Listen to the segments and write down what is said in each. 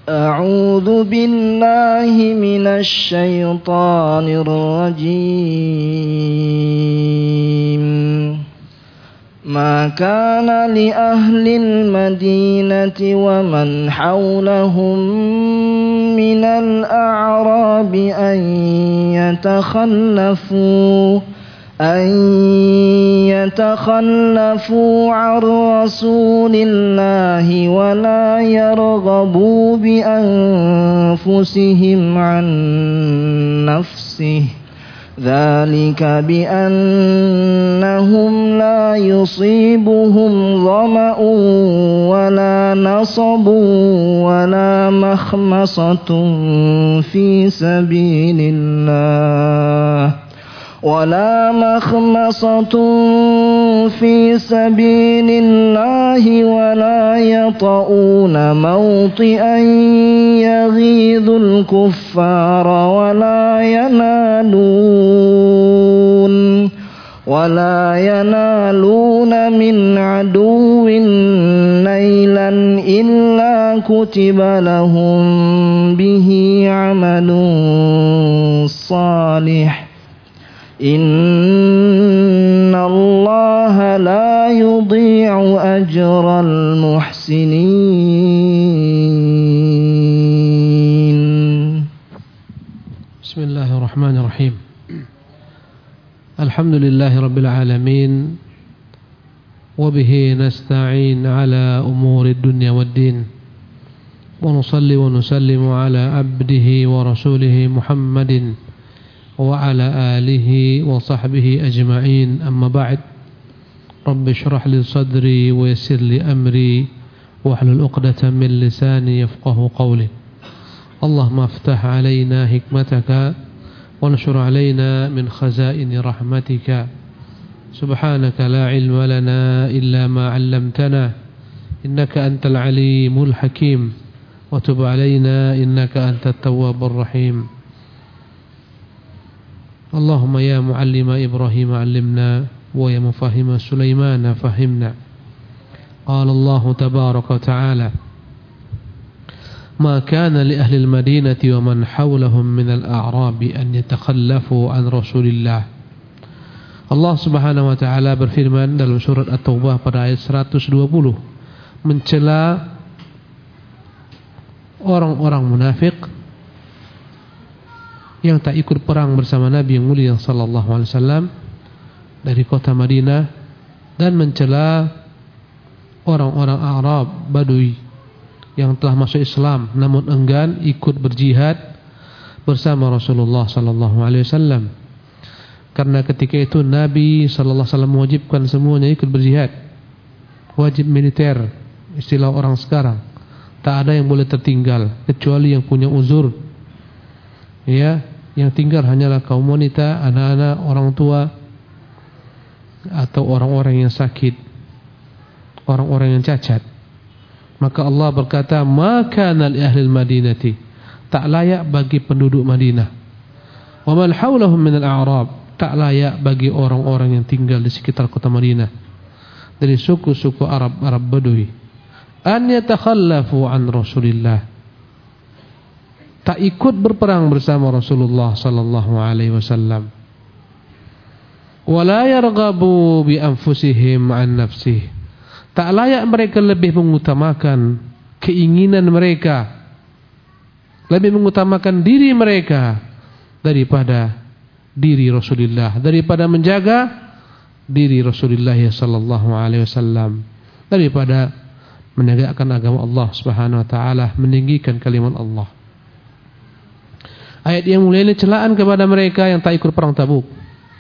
أعوذ بالله من الشيطان الرجيم ما كان لأهل المدينة ومن حولهم من الأعراب أن يتخلفوا عن رسول الله ولا يرغبوا بأنفسهم عن نفسه ذلك بأنهم لا يصيبهم ظمأ ولا نصب ولا مخمصة في سبيل الله ولا يطؤون موطئا يغيظ الكفار ولا ينالون من عدو نيلا إلا كتب لهم به عمل صالح إن الله لا يضيع أجر المحسنين. بسم الله الرحمن الرحيم. الحمد لله رب العالمين وبه نستعين على أمور الدنيا والدين ونصلي ونسلم على عبده ورسوله محمد وعلى آله وصحبه أجمعين أما بعد رب اشرح لي صدري ويسر لي أمري واحلل عقدة من لساني يفقه قولي اللهم افتح علينا حكمتك وانشر علينا من خزائن رحمتك سبحانك لا علم لنا إلا ما علمتنا إنك أنت العليم الحكيم وتب علينا إنك أنت التواب الرحيم اللهم يا معلم إبراهيم علمنا ويا مفهم سليمان فهمنا. قال الله تبارك وتعالى ما كان لأهل المدينة ومن حولهم من الأعراب أن يتخلفوا عن رسول الله. Allah Subhanahu wa taala berfirman dalam surat At-Taubah pada ayat 120 mencela orang-orang munafik yang tak ikut perang bersama Nabi yang mulia sallallahu alaihi wasallam dari kota Madinah dan mencela orang-orang Arab Badui yang telah masuk Islam namun enggan ikut berjihad bersama Rasulullah sallallahu alaihi wasallam. Karena ketika itu Nabi sallallahu alaihi wasallam mewajibkan semuanya ikut berjihad. Wajib militer, istilah orang sekarang. Tak ada yang boleh tertinggal kecuali yang punya uzur. Ya, yang tinggal hanyalah kaum wanita, anak-anak, orang tua atau orang-orang yang sakit, orang-orang yang cacat. Maka Allah berkata, "Ma kana li ahlil madinati", tak layak bagi penduduk Madinah. "Wa man haulahum minal a'rab", tak layak bagi orang-orang yang tinggal di sekitar kota Madinah dari suku-suku Arab Badui. "An yatakhallafu an Rasulillah", tak ikut berperang bersama Rasulullah sallallahu alaihi wasallam. "Wala yarghabu bi anfusihim an nafsihi", tak layak mereka lebih mengutamakan keinginan mereka, lebih mengutamakan diri mereka daripada diri Rasulullah, daripada menjaga diri Rasulullah sallallahu alaihi wasallam, daripada menegakkan agama Allah Subhanahu wa taala, meninggikan kalimat Allah. Ayat yang mulia ini celaan kepada mereka yang tak ikut perang Tabuk.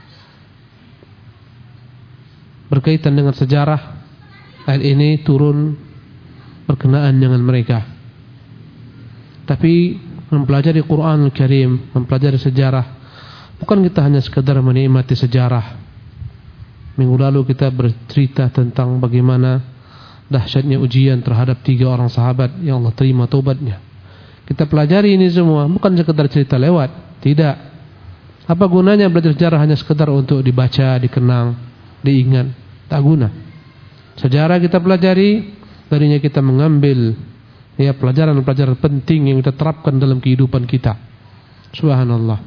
Berkaitan dengan sejarah, ayat ini turun berkenaan dengan mereka. Tapi mempelajari Quran Al-Karim, mempelajari sejarah, bukan kita hanya sekadar menikmati sejarah. Minggu lalu kita bercerita tentang bagaimana dahsyatnya ujian terhadap 3 orang sahabat yang Allah terima taubatnya. Kita pelajari ini semua, bukan sekedar cerita lewat, tidak. Apa gunanya belajar sejarah hanya sekedar untuk dibaca, dikenang, diingat? Tak guna. Sejarah kita pelajari, darinya kita mengambil Ya, pelajaran-pelajaran penting yang kita terapkan dalam kehidupan kita. Subhanallah.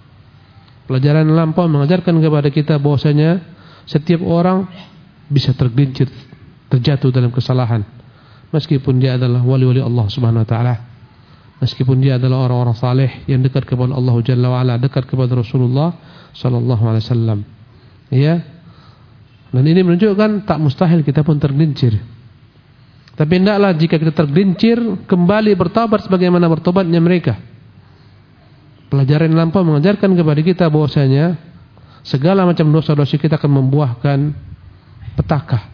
Pelajaran lampau mengajarkan kepada kita bahwasanya setiap orang bisa tergelincir, terjatuh dalam kesalahan. Meskipun dia adalah wali-wali Allah Subhanahu wa taala. Meskipun dia adalah orang-orang saleh yang dekat kepada Allah Jalla wa ala, dekat kepada Rasulullah sallallahu alaihi wasallam. Ya. Dan ini menunjukkan tak mustahil kita pun tergelincir. Tapi hendaklah jika kita tergelincir kembali bertobat sebagaimana bertobatnya mereka. Pelajaran lampau mengajarkan kepada kita bahwasanya segala macam dosa-dosa kita akan membuahkan petaka.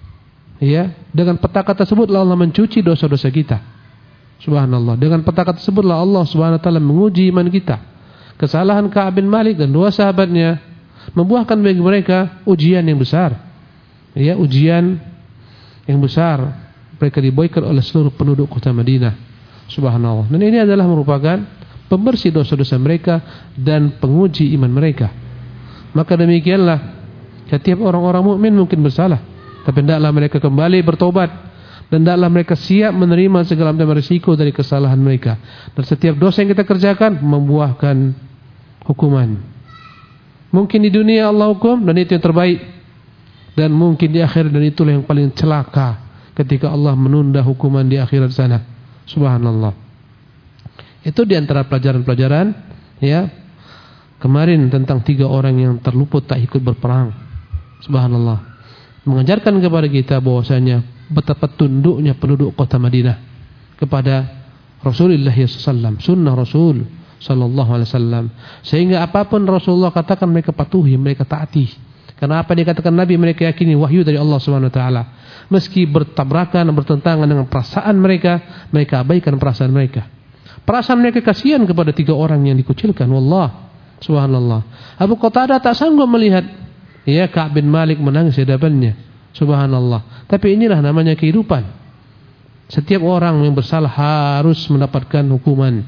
Ya, dengan petaka tersebutlah Allah mencuci dosa-dosa kita. Subhanallah. Dengan petaka tersebutlah Allah Subhanahu wa taala menguji iman kita. Kesalahan Ka'ab bin Malik dan dua sahabatnya membuahkan bagi mereka ujian yang besar. Ya, ujian yang besar. Mereka diboikot oleh seluruh penduduk kota Madinah. Subhanallah. Dan ini adalah merupakan pembersih dosa-dosa mereka dan penguji iman mereka. Maka demikianlah setiap orang-orang mukmin mungkin bersalah, tapi hendaklah mereka kembali bertobat. Dan hendaklah mereka siap menerima segala macam risiko dari kesalahan mereka. Dan setiap dosa yang kita kerjakan membuahkan hukuman. Mungkin di dunia Allah hukum dan itu yang terbaik. Dan mungkin di akhirat dan itulah yang paling celaka ketika Allah menunda hukuman di akhirat sana. Subhanallah. Itu di antara pelajaran-pelajaran ya kemarin tentang 3 orang yang terluput tak ikut berperang. Subhanallah. Mengajarkan kepada kita bahwasanya betapa tunduknya penduduk kota Madinah kepada Rasulullah SAW, sunnah Rasul sallallahu alaihi wasallam, sehingga apapun Rasulullah katakan mereka patuhi, mereka taati. Karena apa yang dikatakan Nabi mereka yakini wahyu dari Allah Subhanahu wa taala. Meski bertabrakan, bertentangan dengan perasaan mereka, mereka abaikan perasaan mereka. Perasaan mereka kasihan kepada 3 orang yang dikucilkan. Wallah, subhanallah. Abu Qatadah tak sanggup melihat ya Ka'ab bin Malik menangis di hadapannya. Subhanallah. Tapi inilah namanya kehidupan. Setiap orang yang bersalah harus mendapatkan hukuman,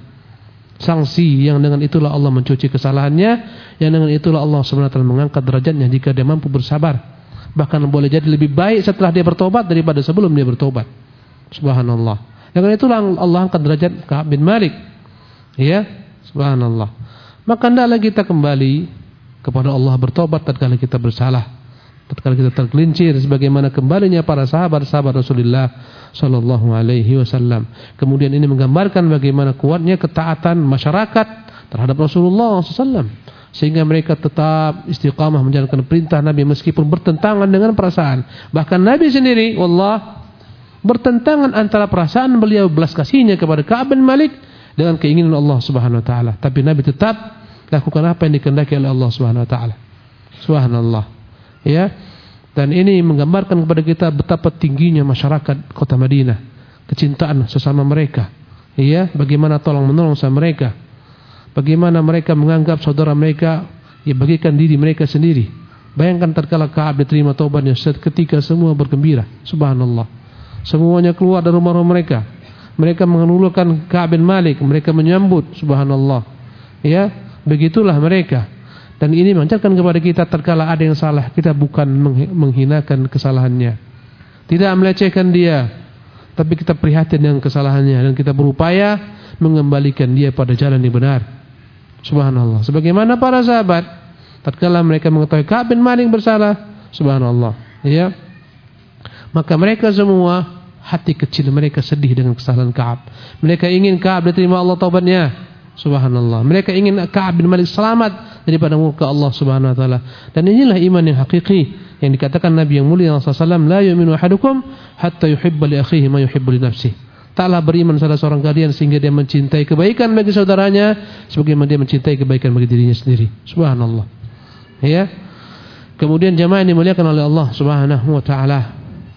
sanksi yang dengan itulah Allah mencuci kesalahannya, yang dengan itulah Allah SWT mengangkat derajatnya jika dia mampu bersabar. Bahkan boleh jadi lebih baik setelah dia bertobat daripada sebelum dia bertobat. Subhanallah. Dengan itulah Allah angkat derajat Ka'ab bin Malik. Ya, subhanallah. Maka hendaklah kita kembali kepada Allah, bertobat tatkala kita bersalah, tatkala kita tergelincir, sebagaimana kembalinya para sahabat-sahabat Rasulullah sallallahu alaihi wasallam. Kemudian ini menggambarkan bagaimana kuatnya ketaatan masyarakat terhadap Rasulullah SAW, sehingga mereka tetap istiqamah menjalankan perintah Nabi meskipun bertentangan dengan perasaan. Bahkan Nabi sendiri wallah bertentangan antara perasaan beliau belas kasihnya kepada Ka'ab bin Malik dengan keinginan Allah Subhanahu wa taala, tapi Nabi tetap lakukan apa yang dikehendaki oleh Allah Subhanahu wa taala. Subhanallah. Ya. Dan ini menggambarkan kepada kita betapa tingginya masyarakat kota Madinah, kecintaan sesama mereka. Ya, bagaimana tolong menolong sama mereka. Bagaimana mereka menganggap saudara mereka ya bagikan diri mereka sendiri. Bayangkan tatkala Ka'ab diterima taubatnya, seketika semua bergembira. Subhanallah. Semuanya keluar dari rumah-rumah mereka. Mereka mengeluarkan Ka'ab bin Malik, mereka menyambut. Subhanallah. Ya, begitulah mereka. Dan ini mengajarkan kepada kita tatkala ada yang salah, kita bukan menghinakan kesalahannya, tidak melecehkan dia, tapi kita prihatin dengan kesalahannya dan kita berupaya mengembalikan dia pada jalan yang benar. Subhanallah. Sebagaimana para sahabat tatkala mereka mengetahui Ka'ab bin Malik bersalah, subhanallah, ya, maka mereka semua hati kecil mereka sedih dengan kesalahan Ka'ab. Mereka ingin Ka'ab diterima Allah taubatnya. Subhanallah. Mereka ingin Ka'ab bin Malik selamat daripada murka Allah Subhanahu wa taala. Dan inilah iman yang hakiki yang dikatakan Nabi yang mulia sallallahu alaihi wasallam, la yu'minu ahadukum hatta yuhibba li akhihi ma yuhibbu li nafsihi. Taklah beriman salah seorang kalian sehingga dia mencintai kebaikan bagi saudaranya sebagaimana dia mencintai kebaikan bagi dirinya sendiri. Subhanallah. Ya. Kemudian jamaah yang dimuliakan oleh Allah Subhanahu wa taala,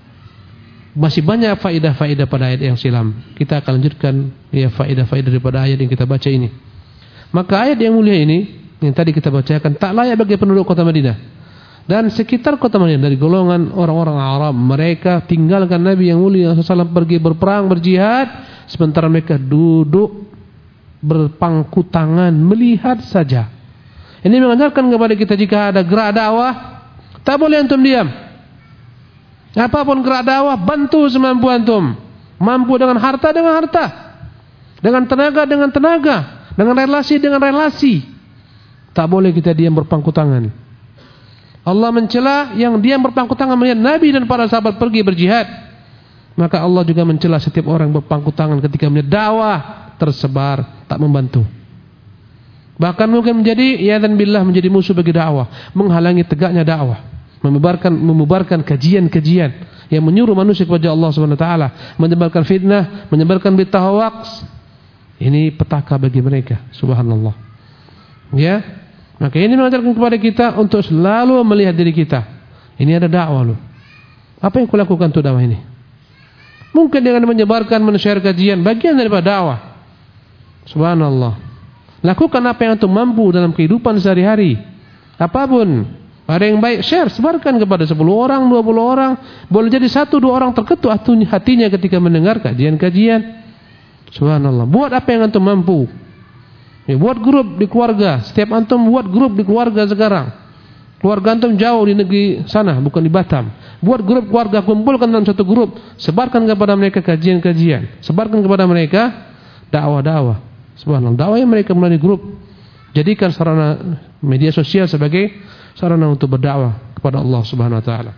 masih banyak faedah-faedah pada ayat yang silam. Kita akan lanjutkan ya faedah-faedah daripada ayat yang kita baca ini. Maka ayat yang mulia ini yang tadi kita bacakan tak layak bagi penduduk kota Madinah dan sekitar kota Madinah dari golongan orang-orang Arab. Mereka tinggalkan Nabi yang mulia SAW pergi berperang, berjihad, sementara mereka duduk berpangku tangan melihat saja. Ini mengajarkan kepada kita jika ada gerak dakwah, tak boleh antum diam. Apapun gerak dakwah, bantu semampu antum. Mampu dengan harta, dengan tenaga, dengan relasi. Tak boleh kita diam berpangku tangan. Allah mencela yang diam berpangku tangan melihat Nabi dan para sahabat pergi berjihad. Maka Allah juga mencela setiap orang berpangku tangan ketika melihat dakwah tersebar, tak membantu. Bahkan mungkin menjadi menjadi musuh bagi dakwah, menghalangi tegaknya dakwah, membubarkan kajian-kajian yang menyuruh manusia kepada Allah Subhanahu wa taala, menyebarkan fitnah, menyebarkan berita hoax. Ini petaka bagi mereka, subhanallah. Ya. Maka ini mengajarkan kepada kita untuk selalu melihat diri kita. Ini ada dakwah loh. Apa yang kulakukan untuk dakwah ini? Mungkin dengan menyebarkan, men-share kajian, bagian daripada dakwah. Subhanallah. Lakukan apa yang antum mampu dalam kehidupan sehari-hari. Apapun. Ada yang baik, share, sebarkan kepada 10 orang, 20 orang. Boleh jadi 1-2 orang terketuk hatinya ketika mendengar kajian-kajian. Subhanallah. Buat apa yang antum mampu. Ya, buat grup di keluarga. Setiap antum buat grup di keluarga sekarang. Keluarga antum jauh di negeri sana, bukan di Batam. Buat grup keluarga, kumpulkan dalam satu grup. Sebarkan kepada mereka kajian-kajian. Sebarkan kepada mereka dakwah-dakwah. Subhanallah. Dakwah yang mereka melalui grup. Jadikan sarana media sosial sebagai sarana untuk berdakwah kepada Allah Subhanahu wa taala.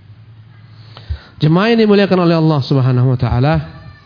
Jemaah yang dimuliakan oleh Allah Subhanahu wa taala,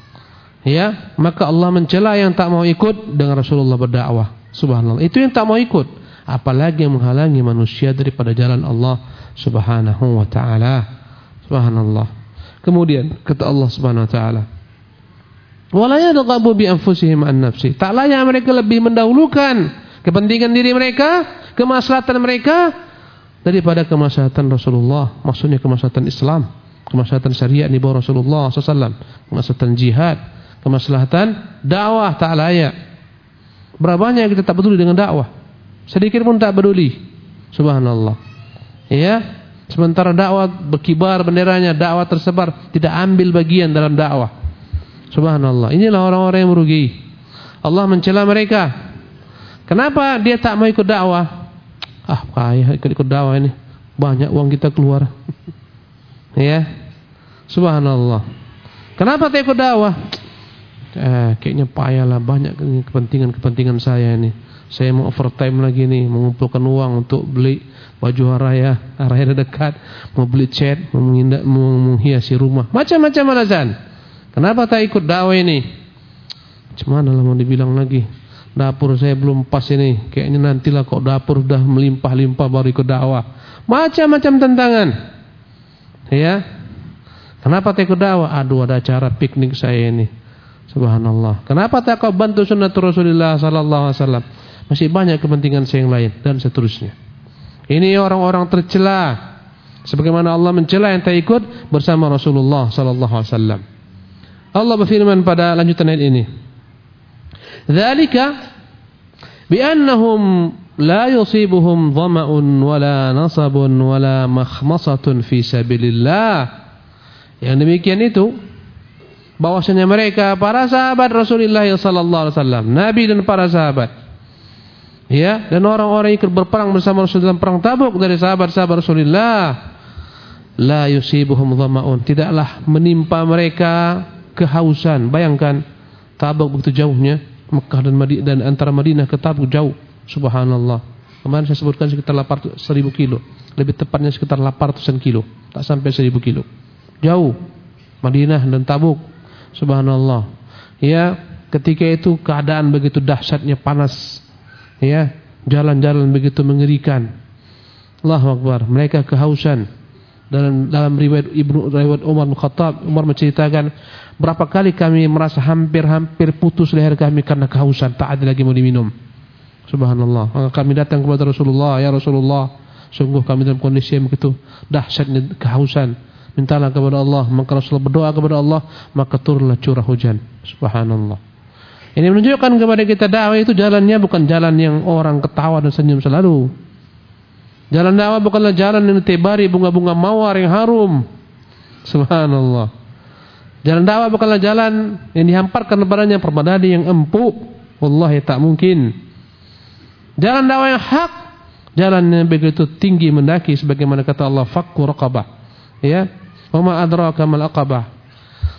ya, maka Allah mencela yang tak mau ikut dengan Rasulullah berdakwah. Subhanallah. Itu yang tak mau ikut, apalagi yang menghalangi manusia daripada jalan Allah Subhanahu wa taala. Subhanallah. Kemudian kata Allah Subhanahu wa taala, wala yadghabu bi anfusihim an nafsi. Tak layak mereka lebih mendahulukan kepentingan diri mereka, kemaslahatan mereka daripada kemaslahatan Rasulullah. Maksudnya kemaslahatan Islam, kemaslahatan syariat di bawah Rasulullah SAW, kemaslahatan jihad, kemaslahatan dakwah. Tak layak. Berapa banyak kita tak peduli dengan dakwah? Sedikit pun tak peduli. Subhanallah. Ya, sementara dakwah berkibar benderanya, dakwah tersebar, tidak ambil bagian dalam dakwah. Subhanallah. Inilah orang-orang yang merugi. Allah mencela mereka. Kenapa dia tak mau ikut dakwah? Payah ikut dakwah ini. Banyak uang kita keluar. Ya. Subhanallah. Kenapa tak ikut dakwah? Kayaknya payahlah, banyak kepentingan saya ini. Saya mau overtime lagi nih, mengumpulkan uang untuk beli baju hari raya dekat, mau beli cat, mau menghiasi rumah. Macam-macam alasan. Kenapa tak ikut dakwah ini? Cuman lah mau dibilang lagi. Dapur saya belum pas ini. Kayaknya nantilah kok dapur sudah melimpah-limpah baru ikut dakwah. Macam-macam tantangan. Ya. Kenapa tak ikut dakwah? Aduh, ada acara piknik saya ini. Subhanallah. Kenapa tak kau bantu sunnah Rasulullah sallallahu alaihi wasallam? Masih banyak kepentingan saya yang lain dan seterusnya. Ini orang-orang tercela. Sebagaimana Allah mencela yang tak ikut bersama Rasulullah sallallahu alaihi wasallam. Allah berfirman pada lanjutan ayat ini, dzalika bi'annahum la yusibuhum dhama'un wala nasabun wala makhmasatun fi sabilillah. Yang demikian itu bahwasanya mereka para sahabat Rasulullah sallallahu alaihi wasallam, Nabi dan para sahabat, ya, dan orang-orang yang ikut berperang bersama Rasulullah dalam perang Tabuk dari sahabat-sahabat Rasulullah, la yusibuhum dhama'un, tidaklah menimpa mereka kehausan. Bayangkan Tabuk begitu jauhnya, Mekah dan antara Madinah ke Tabuk jauh. Subhanallah. Kemarin saya sebutkan sekitar 1.000 kilo. Lebih tepatnya sekitar 800-an kilo. Tak sampai 1.000 kilo. Jauh. Madinah dan Tabuk. Subhanallah. Ya, ketika itu keadaan begitu dahsyatnya, panas. Ya, jalan-jalan begitu mengerikan. Allahu Akbar. Mereka kehausan. Dalam riwayat Umar bin Khattab, Umar menceritakan, berapa kali kami merasa hampir putus leher kami karena kehausan, tak ada lagi mau diminum. Subhanallah. Maka kami datang kepada Rasulullah, ya Rasulullah, sungguh kami dalam kondisi yang begitu dahsyatnya kehausan. Mintalah kepada Allah. Maka Rasulullah berdoa kepada Allah, maka turunlah curah hujan. Subhanallah. Ini menunjukkan kepada kita dakwah itu jalannya bukan jalan yang orang ketawa dan senyum selalu. Jalan dakwah bukanlah jalan yang ditebari bunga-bunga mawar yang harum. Subhanallah. Jalan dakwah bukanlah jalan yang dihamparkan kepadanya permadani yang empuk. Wallahi tak mungkin. Jalan dakwah yang hak, jalan yang begitu tinggi mendaki, sebagaimana kata Allah, fakku raqabah. Ya. Wa ma adraka mal aqabah.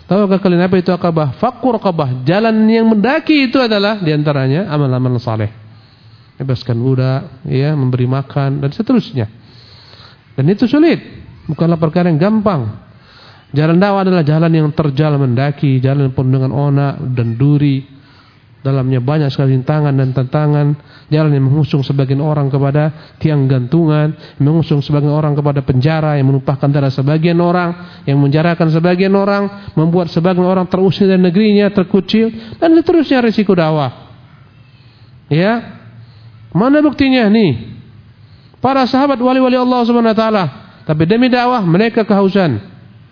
Tahukah kalian apa itu Aqabah? Fakku Raqabah. Jalan yang mendaki itu adalah diantaranya amal-amal saleh. Bebaskan budak, ya, memberi makan dan seterusnya. Dan itu sulit, bukanlah perkara yang gampang. Jalan dakwah adalah jalan yang terjal mendaki, jalan penuh dengan onak dan duri. Dalamnya banyak sekali rintangan dan tantangan. Jalan yang mengusung sebagian orang kepada tiang gantungan, mengusung sebagian orang kepada penjara, yang menumpahkan darah sebagian orang, yang menjarakan sebagian orang, membuat sebagian orang terusir dari negerinya, terkucil, dan seterusnya risiko dakwah. Ya, mana buktinya nih? Para sahabat wali-wali Allah Subhanahu wa taala, tapi demi dakwah mereka kehausan.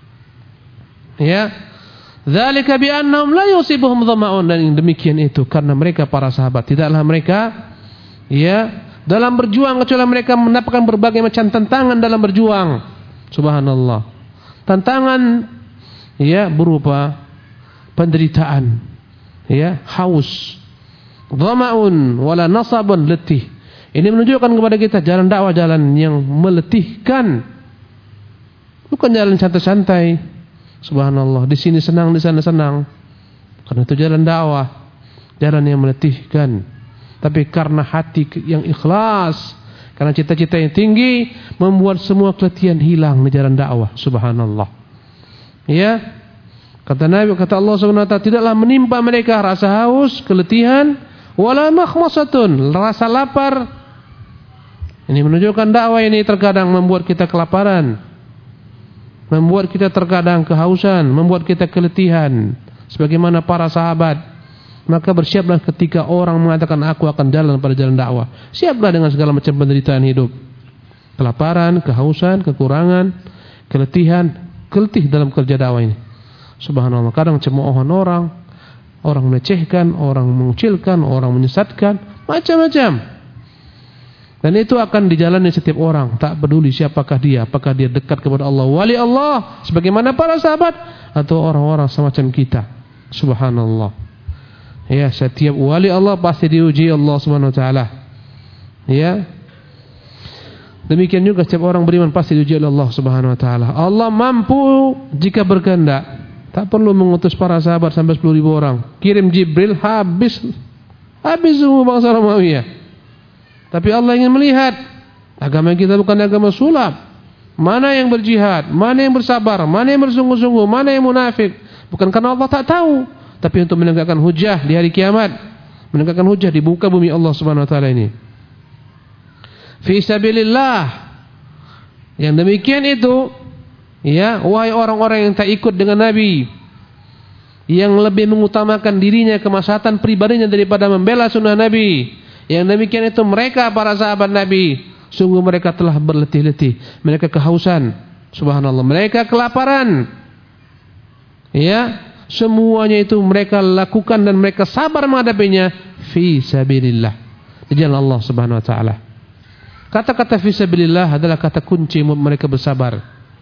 Ya. Dzalika bi annahum la yusibuhum dhama'un, dan yang demikian itu karena mereka para sahabat tidaklah mereka dalam berjuang kecuali mereka mendapatkan berbagai macam tantangan dalam berjuang. Subhanallah. Tantangan berupa penderitaan, haus, dhama'un wala nasabun, letih. Ini menunjukkan kepada kita jalan dakwah jalan yang meletihkan, bukan jalan santai-santai. Subhanallah, di sini senang, di sana senang. Karena itu jalan dakwah, jalan yang meletihkan. Tapi karena hati yang ikhlas, karena cita-cita yang tinggi, membuat semua keletihan hilang di jalan dakwah. Subhanallah. Ya, kata Nabi, kata Allah Subhanahu wa taala, tidaklah menimpa mereka rasa haus, keletihan, wala makhmasatun, rasa lapar. Ini menunjukkan dakwah ini terkadang membuat kita kelaparan, membuat kita terkadang kehausan, membuat kita keletihan, sebagaimana para sahabat. Maka bersiaplah ketika orang mengatakan aku akan jalan pada jalan dakwah. Siaplah dengan segala macam penderitaan hidup, kelaparan, kehausan, kekurangan, keletihan, keletih dalam kerja dakwah ini. Subhanallah, kadang cemoohan orang melecehkan, orang mengucilkan, orang menyesatkan, macam-macam. Dan itu akan dijalani setiap orang, tak peduli siapakah dia, apakah dia dekat kepada Allah, wali Allah sebagaimana para sahabat, atau orang-orang semacam kita. Subhanallah. Ya, setiap wali Allah pasti diuji Allah Subhanahu wa taala. Ya. Demikian juga setiap orang beriman pasti diuji oleh Allah Subhanahu wa taala. Allah mampu jika berkehendak. Tak perlu mengutus para sahabat sampai 10.000 orang. Kirim Jibril habis semua bangsa Romawi. Tapi Allah ingin melihat agama kita bukan agama sulap. Mana yang berjihad, mana yang bersabar, mana yang bersungguh-sungguh, mana yang munafik. Bukan karena Allah tak tahu, tapi untuk menegakkan hujah di hari kiamat, menegakkan hujah di muka bumi Allah Subhanahu wa taala ini. Fi sabilillah. Yang demikian itu, wahai orang-orang yang tak ikut dengan Nabi, yang lebih mengutamakan dirinya, kemaslahatan pribadinya daripada membela sunnah Nabi. Yang demikian itu mereka para sahabat Nabi, sungguh mereka telah berletih-letih, mereka kehausan, subhanallah, mereka kelaparan. Semuanya itu mereka lakukan dan mereka sabar menghadapinya fi sabilillah, di jalan Allah Subhanahu wa taala. Kata-kata fi sabilillah adalah kata kunci mereka bersabar.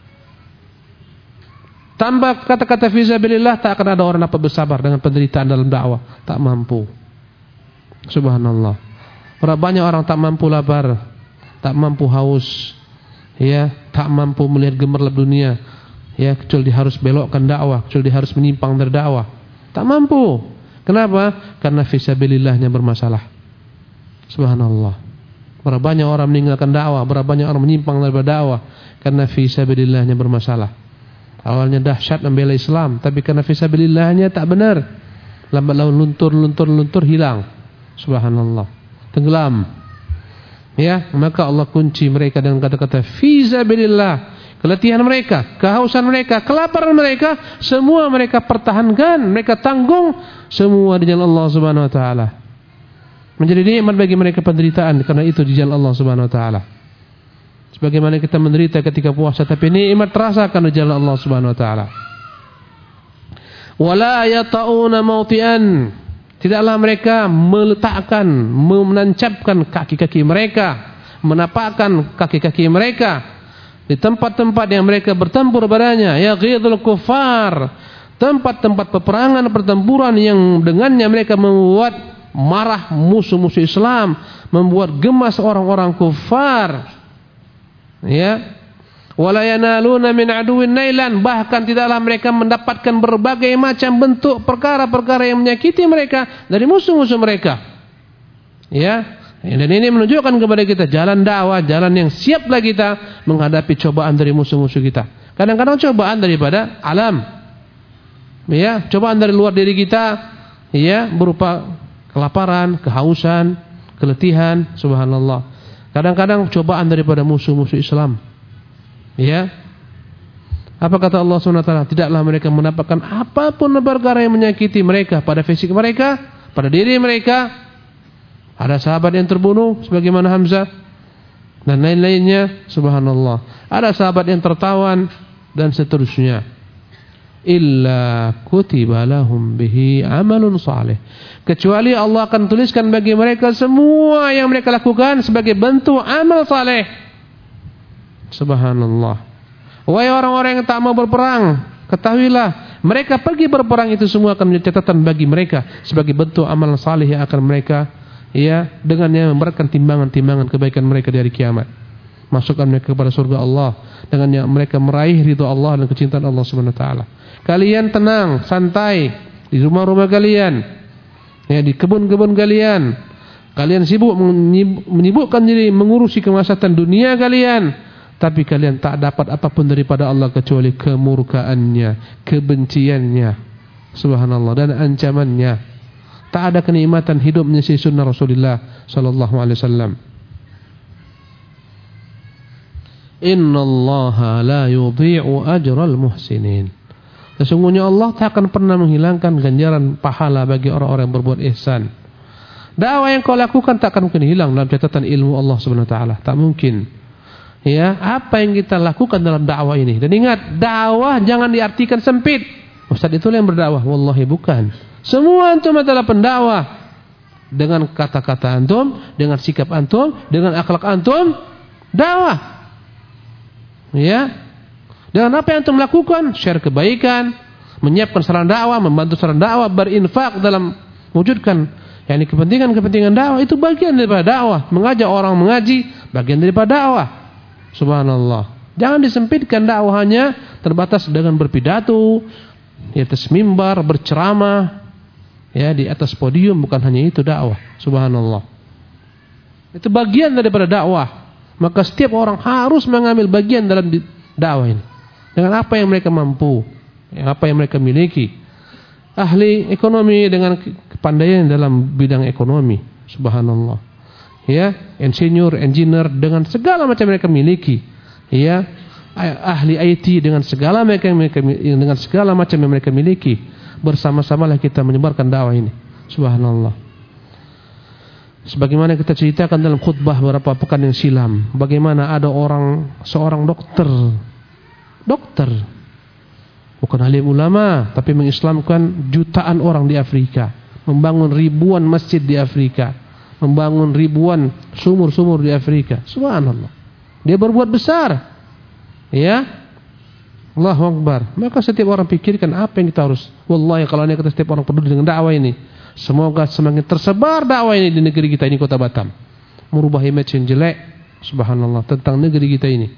Tanpa kata-kata fi sabilillah tak akan ada orang dapat bersabar dengan penderitaan dalam dakwah, tak mampu. Subhanallah. Banyak orang tak mampu lapar, tak mampu haus, tak mampu melihat gemerlap dunia, kecuali dia harus belokkan dakwah, kecuali dia harus menyimpang dari dakwah. Tak mampu. Kenapa? Karena fisabilillahnya bermasalah. Subhanallah. Berapa banyak orang meninggalkan dakwah, berapa banyak orang menyimpang dari dakwah karena fisabilillahnya bermasalah. Awalnya dahsyat membela Islam, tapi karena fisabilillahnya tak benar, lambat laun luntur hilang. Subhanallah. Tenggelam. Maka Allah kunci mereka dengan kata-kata fi sabilillah. Keletihan mereka, kehausan mereka, kelaparan mereka, semua mereka pertahankan, mereka tanggung semua di jalan Allah Subhanahu wa taala. Menjadi nikmat bagi mereka penderitaan karena itu di jalan Allah Subhanahu wa taala. Sebagaimana kita menderita ketika puasa, tapi nikmat terasakan di jalan Allah Subhanahu wa taala. Wala yata'una mawti'an. Tidaklah mereka meletakkan, menancapkan kaki-kaki mereka, menapakkan kaki-kaki mereka di tempat-tempat yang mereka bertempur padanya. Ya ghidul kufar, tempat-tempat peperangan, pertempuran yang dengannya mereka membuat marah musuh-musuh Islam, membuat gemas orang-orang kufar. Wala yanaluna min aduwwin nailan, bahkan tidaklah mereka mendapatkan berbagai macam bentuk perkara-perkara yang menyakiti mereka dari musuh-musuh mereka. Ya, dan ini menunjukkan kepada kita jalan dakwah, jalan yang siaplah kita menghadapi cobaan dari musuh-musuh kita. Kadang-kadang cobaan daripada alam, ya, cobaan dari luar diri kita, ya, berupa kelaparan, kehausan, keletihan, subhanallah. Kadang-kadang cobaan daripada musuh-musuh Islam. Ya, apa kata Allah SWT? Tidaklah mereka mendapatkan apapun perkara yang menyakiti mereka pada fisik mereka, pada diri mereka. Ada sahabat yang terbunuh sebagaimana Hamzah dan lain-lainnya, subhanallah. Ada sahabat yang tertawan dan seterusnya. Illa kutiba lahum bihi amalun salih, kecuali Allah akan tuliskan bagi mereka semua yang mereka lakukan sebagai bentuk amal saleh. Subhanallah. Wahai orang-orang yang tak mau berperang, ketahuilah mereka pergi berperang itu semua akan menjadi catatan bagi mereka sebagai bentuk amal saleh yang akan mereka, ya, dengannya memberatkan timbangan-timbangan kebaikan mereka di hari kiamat. Masukkan mereka kepada surga Allah, dengannya mereka meraih ridha Allah dan kecintaan Allah Subhanahu wa taala. Kalian tenang, santai di rumah-rumah kalian, ya, di kebun-kebun kalian. Kalian sibuk menyibukkan diri mengurusi kemaslahatan dunia kalian. Tapi kalian tak dapat apapun daripada Allah kecuali kemurkaannya, kebenciannya, subhanallah, dan ancamannya. Tak ada kenikmatan hidup menyisi sunnah Rasulullah sallallahu alaihi wasallam. Innallaha la yudhi'u ajral muhsinin. Sesungguhnya Allah tak akan pernah menghilangkan ganjaran pahala bagi orang-orang yang berbuat ihsan. Dakwah yang kau lakukan tak akan mungkin hilang dalam catatan ilmu Allah Subhanahu wa taala, tak mungkin. Ya, apa yang kita lakukan dalam dakwah ini. Dan ingat, dakwah jangan diartikan sempit. Ustaz itulah yang berdakwah. Wallahi bukan. Semua antum adalah pendakwah. Dengan kata-kata antum, dengan sikap antum, dengan akhlak antum, dakwah. Ya. Dengan apa yang antum lakukan, share kebaikan, menyiapkan saran dakwah, membantu saran dakwah, berinfak dalam wujudkan yakni kepentingan-kepentingan dakwah, itu bagian daripada dakwah. Mengajak orang mengaji, bagian daripada dakwah. Subhanallah. Jangan disempitkan dakwahnya terbatas dengan berpidato di atas mimbar, berceramah, ya, di atas podium. Bukan hanya itu dakwah. Subhanallah. Itu bagian daripada dakwah. Maka setiap orang harus mengambil bagian dalam dakwah ini dengan apa yang mereka mampu, apa yang mereka miliki. Ahli ekonomi dengan kepandaian dalam bidang ekonomi. Subhanallah. Ya, insinyur, engineer dengan segala macam mereka miliki. Ya, ahli IT dengan segala macam yang mereka miliki. Bersama-samalah kita menyebarkan dakwah ini. Subhanallah. Sebagaimana kita ceritakan dalam khutbah beberapa pekan yang silam, bagaimana ada seorang dokter, bukan alim ulama, tapi mengislamkan jutaan orang di Afrika, membangun ribuan masjid di Afrika, membangun ribuan sumur-sumur di Afrika. Subhanallah. Dia berbuat besar. Ya. Allahu Akbar. Maka setiap orang pikirkan apa yang kita harus. Wallahi kalau ini kata setiap orang peduli dengan dakwah ini, semoga semakin tersebar dakwah ini di negeri kita ini, Kota Batam. Merubah image yang jelek, subhanallah, tentang negeri kita ini.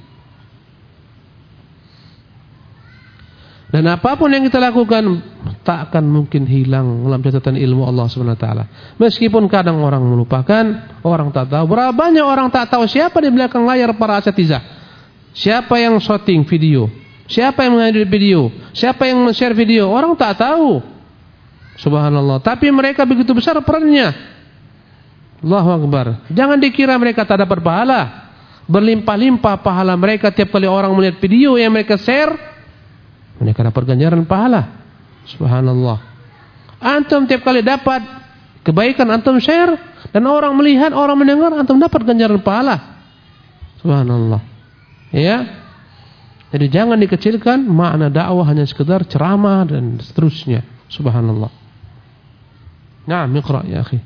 Dan apapun yang kita lakukan tak akan mungkin hilang dalam catatan ilmu Allah Subhanahu wa taala. Meskipun kadang orang melupakan, orang tak tahu. Berapa banyak orang tak tahu siapa di belakang layar para asatizah. Siapa yang shooting video? Siapa yang mengedit video? Siapa yang men-share video? Orang tak tahu. Subhanallah. Tapi mereka begitu besar perannya. Allahu Akbar. Jangan dikira mereka tak dapat pahala. Berlimpah-limpah pahala mereka tiap kali orang melihat video yang mereka share. Mereka dapat ganjaran pahala. Subhanallah. Antum tiap kali dapat kebaikan antum share dan orang melihat, orang mendengar, antum dapat ganjaran pahala. Subhanallah. Ya. Jadi jangan dikecilkan makna dakwah hanya sekedar ceramah dan seterusnya. Subhanallah. Naam, iqra ya akhi.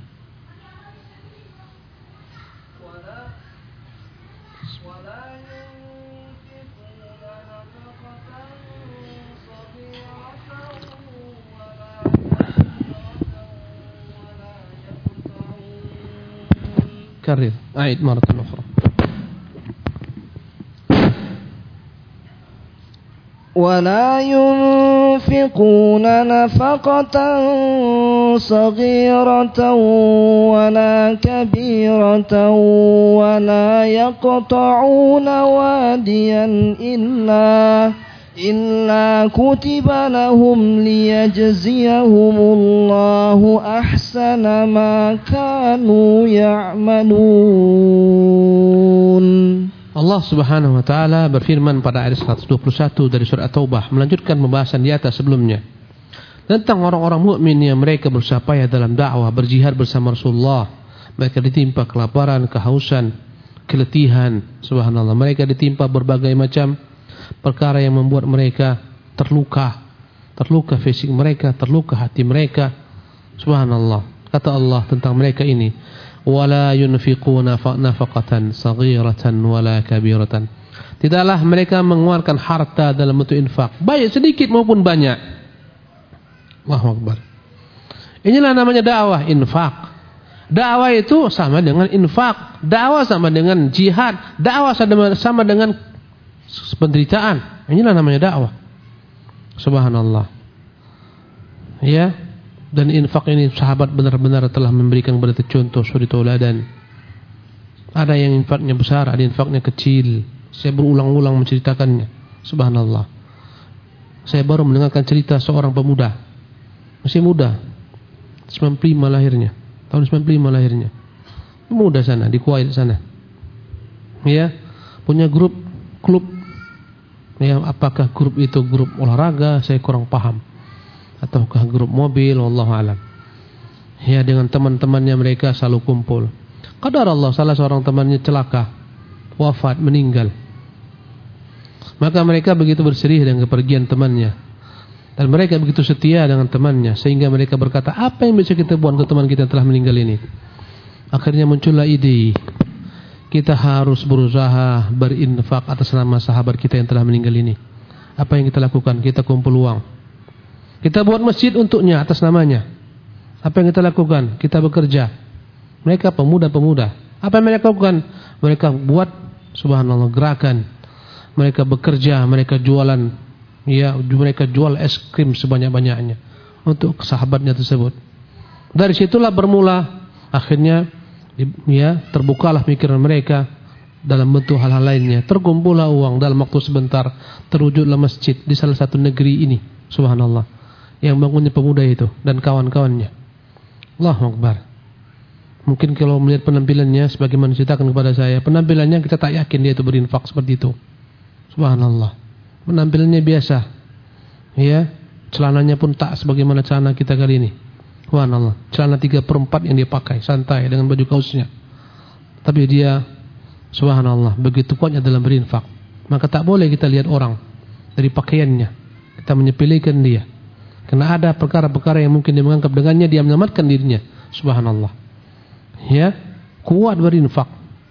كرر أعيد مرة أخرى. ولا ينفقون نفقة صغيرة ولا كبيرة ولا يقطعون واديا إلا كتب لهم ليجزيهم الله أحسن ما كانوا يعملون. Allah Subhanahu wa taala berfirman pada ayat 121 dari surah At-Taubah, melanjutkan pembahasan di atas sebelumnya tentang orang-orang mukmin yang mereka berusaha payah dalam dakwah, berjihad bersama Rasulullah. Mereka ditimpa kelaparan, kehausan, keletihan, subhanallah. Mereka ditimpa berbagai macam perkara yang membuat mereka terluka fisik mereka, terluka hati mereka, subhanallah. Kata Allah tentang mereka ini, wala yunfiquna nafaqatan saghiratan wala kabiratan. Tidaklah mereka mengeluarkan harta dalam bentuk infak, baik sedikit maupun banyak. Allahu Akbar. Inilah namanya dakwah, infak. Dakwah itu sama dengan infak, dakwah sama dengan jihad, dakwah sama dengan penderitaan. Inilah namanya dakwah. Subhanallah. Ya. Dan infak ini sahabat benar-benar telah memberikan kepada contoh suri tauladan. Ada yang infaknya besar, ada infaknya kecil. Saya berulang-ulang menceritakannya. Subhanallah. Saya baru mendengarkan cerita seorang pemuda, masih muda, 95 lahirnya, tahun 95 lahirnya. Pemuda sana di Kuwait sana. Ya, punya klub. Ya, apakah grup itu grup olahraga? Saya kurang paham. Ataukah grup mobil, wallahu alam. Ya, dengan teman-temannya mereka selalu kumpul. Qadar Allah, salah seorang temannya celaka, wafat, meninggal. Maka mereka begitu bersedih dengan kepergian temannya, dan mereka begitu setia dengan temannya, sehingga mereka berkata, apa yang bisa kita buat untuk teman kita yang telah meninggal ini? Akhirnya muncullah ide, kita harus berusaha berinfak atas nama sahabat kita yang telah meninggal ini. Apa yang kita lakukan? Kita kumpul uang, kita buat masjid untuknya atas namanya. Apa yang kita lakukan? Kita bekerja. Mereka pemuda-pemuda. Apa yang mereka lakukan? Mereka buat, subhanallah, gerakan. Mereka bekerja, mereka jualan. Ya, mereka jual es krim sebanyak-banyaknya untuk sahabatnya tersebut. Dari situlah bermula, akhirnya ya, terbukalah pikiran mereka dalam bentuk hal-hal lainnya. Terkumpullah uang dalam waktu sebentar, terwujudlah masjid di salah satu negeri ini. Subhanallah. Yang bangunnya pemuda itu dan kawan-kawannya. Allahu Akbar. Mungkin kalau melihat penampilannya, sebagaimana ceritakan kepada saya, penampilannya kita tak yakin dia itu berinfak seperti itu. Subhanallah. Penampilannya biasa. Ya, celananya pun tak sebagaimana celana kita kali ini. Subhanallah. Celana 3/4 yang dia pakai, santai dengan baju kaosnya. Tapi dia, subhanallah, begitu kuatnya dalam berinfak. Maka tak boleh kita lihat orang dari pakaiannya, kita menyepelekan dia. Karena ada perkara-perkara yang mungkin dia menganggap dengannya dia menyelamatkan dirinya. Subhanallah. Ya, kuat berinfak.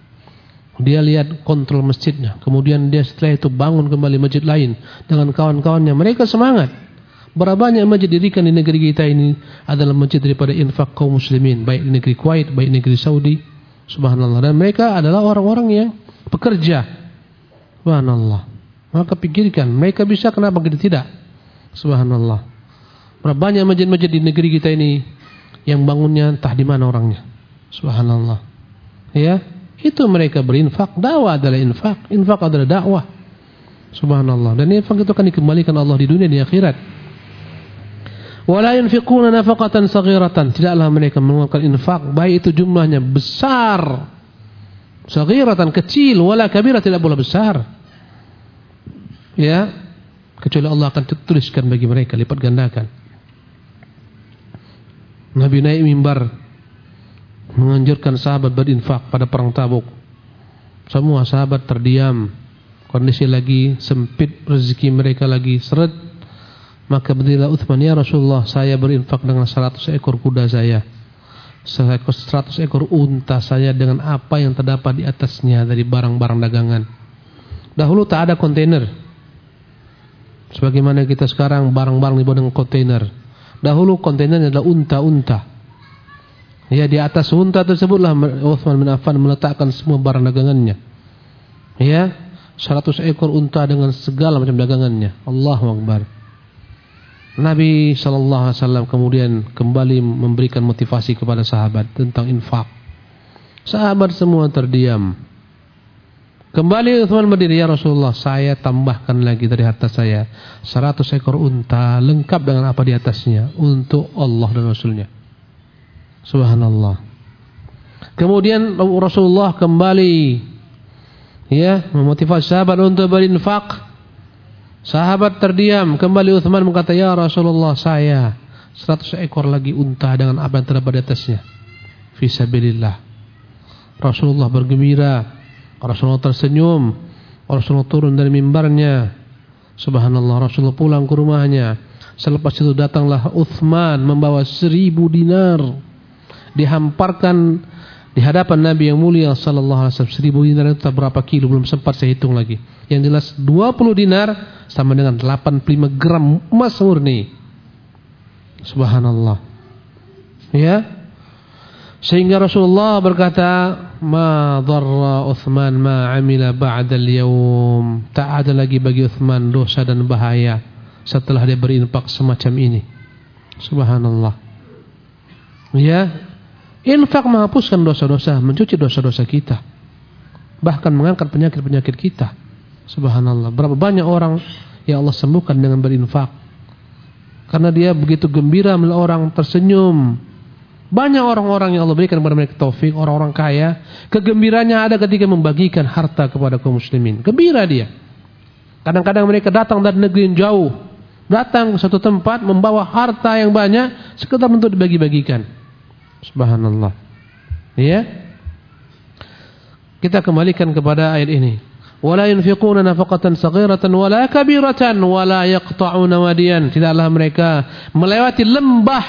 Dia lihat kontrol masjidnya. Kemudian dia setelah itu bangun kembali masjid lain dengan kawan-kawannya. Mereka semangat. Berapa banyak masjid didirikan di negeri kita ini adalah masjid daripada infak kaum muslimin, baik di negeri Kuwait, baik di negeri Saudi. Subhanallah. Dan mereka adalah orang-orang yang pekerja. Subhanallah. Maka pikirkan, mereka bisa, kenapa kita tidak? Subhanallah. Berapa banyak masjid-masjid di negeri kita ini yang bangunnya entah di mana orangnya. Subhanallah. Ya, itu mereka berinfak. Dakwah adalah infak, infak adalah dakwah. Subhanallah. Dan infak itu akan dikembalikan Allah di dunia di akhirat. Wala yunfiquna nafaqatan saghiratan. Tidaklah mereka mengeluarkan infak, baik itu jumlahnya besar, saghiratan kecil, wala kabirah, tidak pula besar. Ya, kecuali Allah akan tuliskan bagi mereka lipat gandakan. Nabi naik mimbar menganjurkan sahabat berinfak pada perang Tabuk. Semua sahabat terdiam. Kondisi lagi sempit, rezeki mereka lagi seret. Maka berdirilah Utsman, ya Rasulullah, saya berinfak dengan 100 ekor kuda saya, 100 ekor unta saya, dengan apa yang terdapat di atasnya dari barang-barang dagangan. Dahulu tak ada kontainer sebagaimana kita sekarang, barang-barang dibawa dengan kontainer. Dahulu kontainernya adalah unta-unta. Ya, di atas unta tersebutlah Utsman bin Affan meletakkan semua barang dagangannya. Ya, 100 ekor unta dengan segala macam dagangannya. Allahu Akbar. Nabi SAW kemudian kembali memberikan motivasi kepada sahabat tentang infak. Sahabat semua terdiam. Kembali Utsman berdiri, ya Rasulullah, saya tambahkan lagi dari harta saya 100 ekor unta lengkap dengan apa di atasnya untuk Allah dan Rasulnya. Subhanallah. Kemudian Rasulullah kembali memotivasi sahabat untuk berinfak. Sahabat terdiam. Kembali Utsman berkata, ya Rasulullah, saya 100 ekor lagi unta dengan apa yang terdapat di atasnya fisabilillah. Rasulullah bergembira, Rasulullah tersenyum, Rasulullah turun dari mimbarnya. Subhanallah, Rasulullah pulang ke rumahnya. Selepas itu datanglah Utsman membawa 1000 dinar, dihamparkan di hadapan Nabi yang mulia sallallahu alaihi wasallam. 1000 dinar itu berapa kilo belum sempat saya hitung lagi. Yang jelas 20 dinar sama dengan 85 gram emas murni. Subhanallah. Ya. Sehingga Rasulullah berkata, "Ma dharra Utsman ma 'amila ba'da al-yawm." Tak ada lagi bagi Utsman dosa dan bahaya setelah dia berinfak semacam ini. Subhanallah. Ya. Infak menghapuskan dosa-dosa, mencuci dosa-dosa kita, bahkan mengangkat penyakit-penyakit kita. Subhanallah. Berapa banyak orang yang Allah sembuhkan dengan berinfak, karena dia begitu gembira melihat orang tersenyum. Banyak orang-orang yang Allah berikan kepada mereka taufik, orang-orang kaya, kegembiranya ada ketika membagikan harta kepada kaum muslimin. Gembira dia. Kadang-kadang mereka datang dari negeri yang jauh, datang ke satu tempat membawa harta yang banyak sekedar untuk dibagi-bagikan. Subhanallah. Ya. Kita kembalikan kepada ayat ini. Wala yunfiquna nafaqatan saghiratan wala kabiratan wala yaqta'una wadiyan. Tidaklah mereka melewati lembah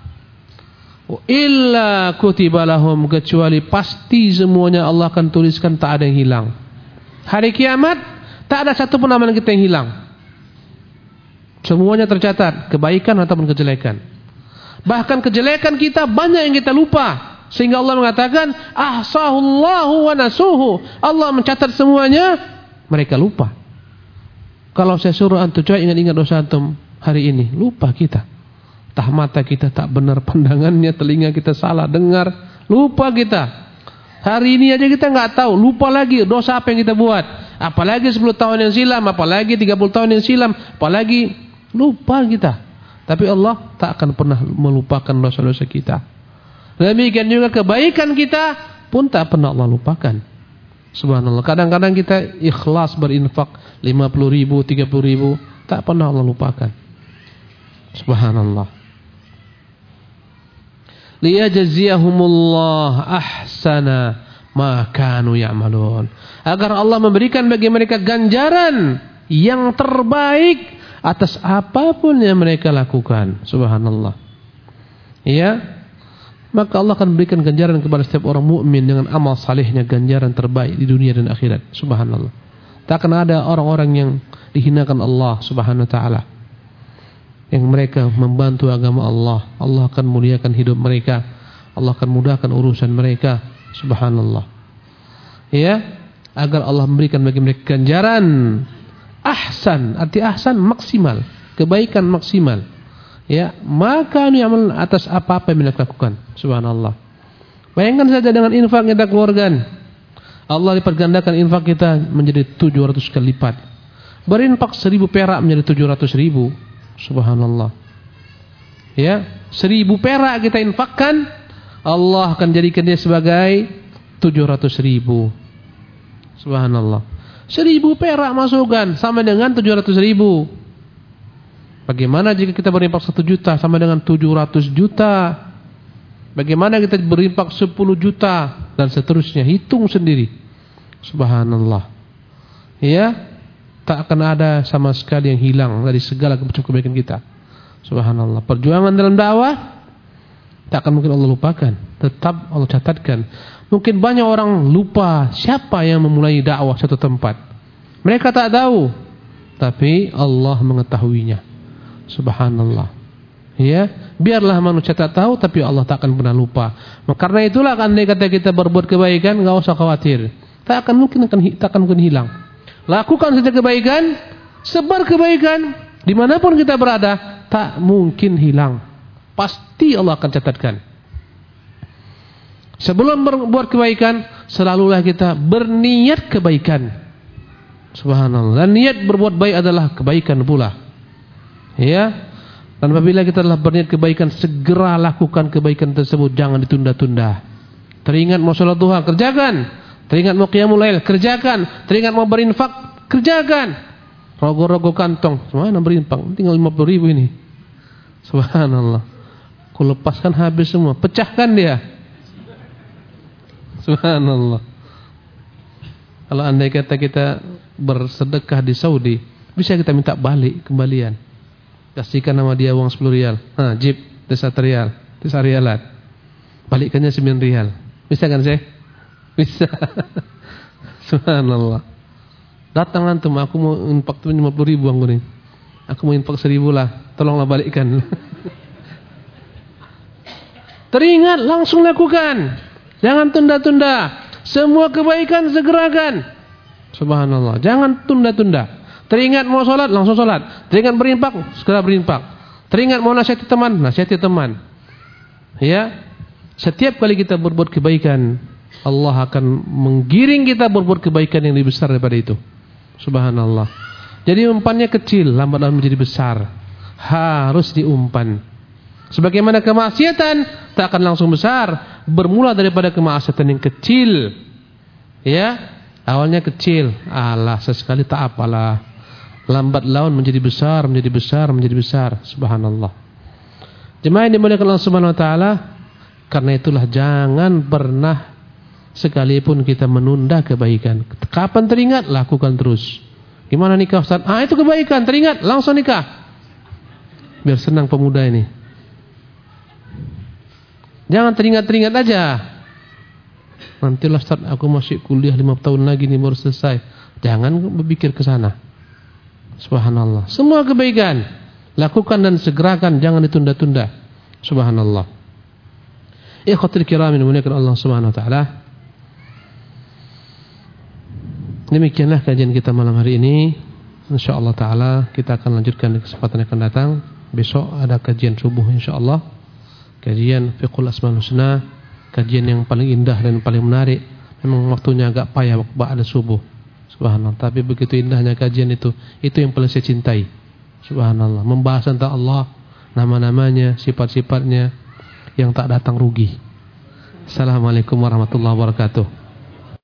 illa kutiba lahum, kecuali pasti semuanya Allah akan tuliskan, tak ada yang hilang. Hari kiamat tak ada satu pun amalan kita yang hilang. Semuanya tercatat, kebaikan ataupun kejelekan. Bahkan kejelekan kita banyak yang kita lupa, sehingga Allah mengatakan ahsahullahu wa nasuhu. Allah mencatat semuanya, mereka lupa. Kalau saya suruh antum coba ingat-ingat dosa antum hari ini, lupa kita. Tah mata kita tak benar pandangannya, telinga kita salah dengar, lupa kita. Hari ini aja kita enggak tahu, lupa lagi dosa apa yang kita buat. Apalagi 10 tahun yang silam, apalagi 30 tahun yang silam, apalagi lupa kita. Tapi Allah tak akan pernah melupakan dosa-dosa kita. Demikian juga kebaikan kita pun tak pernah Allah lupakan. Subhanallah. Kadang-kadang kita ikhlas berinfak 50.000, 30.000, tak pernah Allah lupakan. Subhanallah. Liyajziyahumullah ahsana ma kanu ya'malun. Agar Allah memberikan bagi mereka ganjaran yang terbaik atas apapun yang mereka lakukan. Subhanallah. Ya. Maka Allah akan berikan ganjaran kepada setiap orang mukmin dengan amal salehnya, ganjaran terbaik di dunia dan akhirat. Subhanallah. Tak akan ada orang-orang yang dihinakan Allah Subhanahu wa taala. Yang mereka membantu agama Allah, Allah akan muliakan hidup mereka. Allah akan mudahkan urusan mereka. Subhanallah. Ya, agar Allah memberikan bagi mereka ganjaran ahsan, arti ahsan maksimal, kebaikan maksimal. Ya, maka amal atas apa-apa yang mereka lakukan. Subhanallah. Bayangkan saja dengan infak kita keluarkan, Allah dipergandakan infak kita menjadi 700 kali lipat. Berinfak 1000 perak menjadi 700.000. Subhanallah. Ya, 1000 perak kita infakkan, Allah akan jadikan dia sebagai 700.000. Subhanallah. 1000 perak masukkan sama dengan 700.000. Bagaimana jika kita berinfak 1 juta sama dengan 700 juta? Bagaimana kita berinfak 10 juta dan seterusnya? Hitung sendiri. Subhanallah. Ya, tak akan ada sama sekali yang hilang dari segala kebaikan kita. Subhanallah. Perjuangan dalam dakwah tak akan mungkin Allah lupakan. Tetap Allah catatkan. Mungkin banyak orang lupa siapa yang memulai dakwah satu tempat. Mereka tak tahu, tapi Allah mengetahuinya. Subhanallah. Ya, biarlah manusia tak tahu, tapi Allah tak akan pernah lupa. Karena itulah andai kata kita berbuat kebaikan, enggak usah khawatir. Tak akan mungkin hilang. Lakukan saja kebaikan, sebar kebaikan, dimanapun kita berada, tak mungkin hilang. Pasti Allah akan catatkan. Sebelum berbuat kebaikan, selalulah kita berniat kebaikan. Subhanallah. Dan niat berbuat baik adalah kebaikan pula. Ya. Dan apabila kita telah berniat kebaikan, segera lakukan kebaikan tersebut, jangan ditunda-tunda. Teringat mau sholat duha, kerjakan. Teringat mau qiyamul lail, kerjakan. Teringat mau berinfak, kerjakan. Rogo-rogo kantong, mana berinfak? Tinggal 50.000 ini. Subhanallah. Ku lepaskan habis semua, pecahkan dia. Subhanallah. Kalau andai kata kita bersedekah di Saudi, bisa kita minta balik kembalian. Kasihkan nama dia uang 10 rial. Jeep, 1 rial, 1 rialat. Balikkannya 9 rial. Bisa kan saya? Bisa. Subhanallah. Datang antum, aku mau infak 50.000 aku nih. Aku mau infak 1.000 lah. Tolonglah balikkan. Teringat, langsung lakukan. Jangan tunda-tunda. Semua kebaikan segerakan. Subhanallah. Jangan tunda-tunda. Teringat mau sholat, langsung sholat. Teringat berinfak, segera berinfak. Teringat mau nasihati teman, nasihati teman. Ya. Setiap kali kita berbuat kebaikan, Allah akan menggiring kita berbuat kebaikan yang lebih besar daripada itu. Subhanallah. Jadi umpannya kecil, lambat-lambat menjadi besar. Harus diumpan. Sebagaimana kemaksiatan tak akan langsung besar, bermula daripada kemaksiatan yang kecil. Ya, awalnya kecil, alah sesekali tak apalah. Lambat laun menjadi besar, menjadi besar, menjadi besar. Subhanallah. Jemaah yang dimuliakan Allah Subhanahu wa taala, karena itulah jangan pernah sekalipun kita menunda kebaikan. Kapan teringat, lakukan terus. Gimana nikah Ustaz? Itu kebaikan, teringat, langsung nikah. Biar senang pemuda ini. Jangan teringat-teringat aja. Nantilah Ustaz, aku masih kuliah 5 tahun lagi nih baru selesai. Jangan berpikir ke sana. Subhanallah. Semua kebaikan lakukan dan segerakan, jangan ditunda-tunda. Subhanallah. Ikhwatul kiram yang dimuliakan Allah Subhanahu wa taala. Demikianlah kajian kita malam hari ini. Insyaallah taala kita akan lanjutkan di kesempatan yang akan datang. Besok ada kajian subuh insyaallah. Kajian Fiqhul Asmaul Husna, kajian yang paling indah dan paling menarik. Memang waktunya agak payah ba'da subuh. Subhanallah, tapi begitu indahnya kajian itu yang paling saya cintai. Subhanallah, membahas tentang Allah, nama-namanya, sifat-sifatnya yang tak datang rugi. Assalamualaikum warahmatullahi wabarakatuh.